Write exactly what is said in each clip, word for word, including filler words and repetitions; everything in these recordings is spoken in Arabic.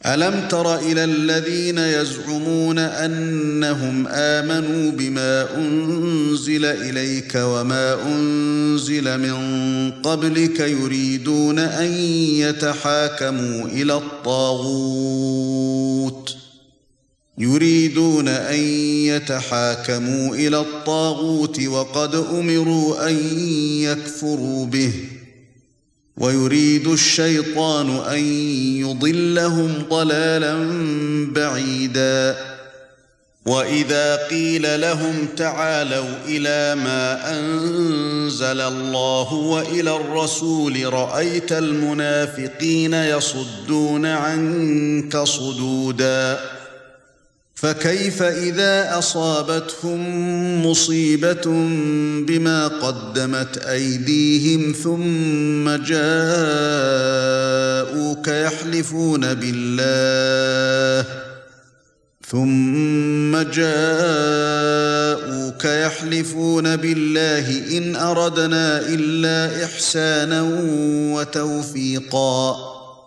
ألم تر إلى الذين يزعمون أنهم آمنوا بما أنزل إليك وما أنزل من قبلك يريدون أن يتحاكموا إلى الطاغوت يريدون أن يتحاكموا إلى الطاغوت وقد أمروا أن يكفروا به ويريد الشيطان أن يضلهم ضلالا بعيدا وإذا قيل لهم تعالوا إلى ما أنزل الله وإلى الرسول رأيت المنافقين يصدون عنك صدودا فكيف إذا أصابتهم مصيبة بما قدمت أيديهم ثم جاءوك يحلفون بالله ثم جاءوك يحلفون بالله إن أردنا إلا إحسانا وتوفيقا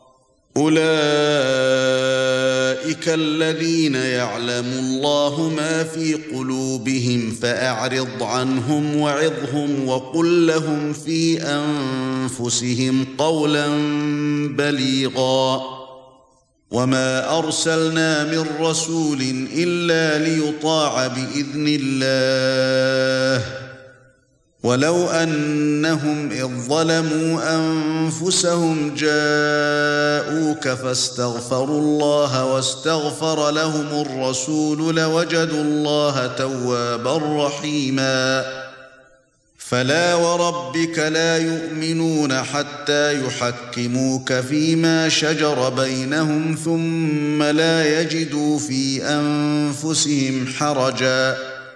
أولئك الذين يعلم الله ما في قلوبهم فأعرض عنهم وعظهم وقل لهم في أنفسهم قولا بليغا وما أرسلنا من رسول إلا ليطاع بإذن الله ولو أنهم إذ ظلموا أنفسهم جاءوك فاستغفروا الله واستغفر لهم الرسول لوجدوا الله توابا رحيما فلا وربك لا يؤمنون حتى يحكموك فيما شجر بينهم ثم لا يجدوا في أنفسهم حرجا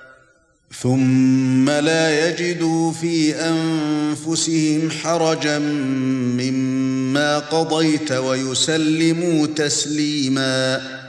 ثم لا يجدوا في أنفسهم حرجا مما قضيت ويسلموا تسليما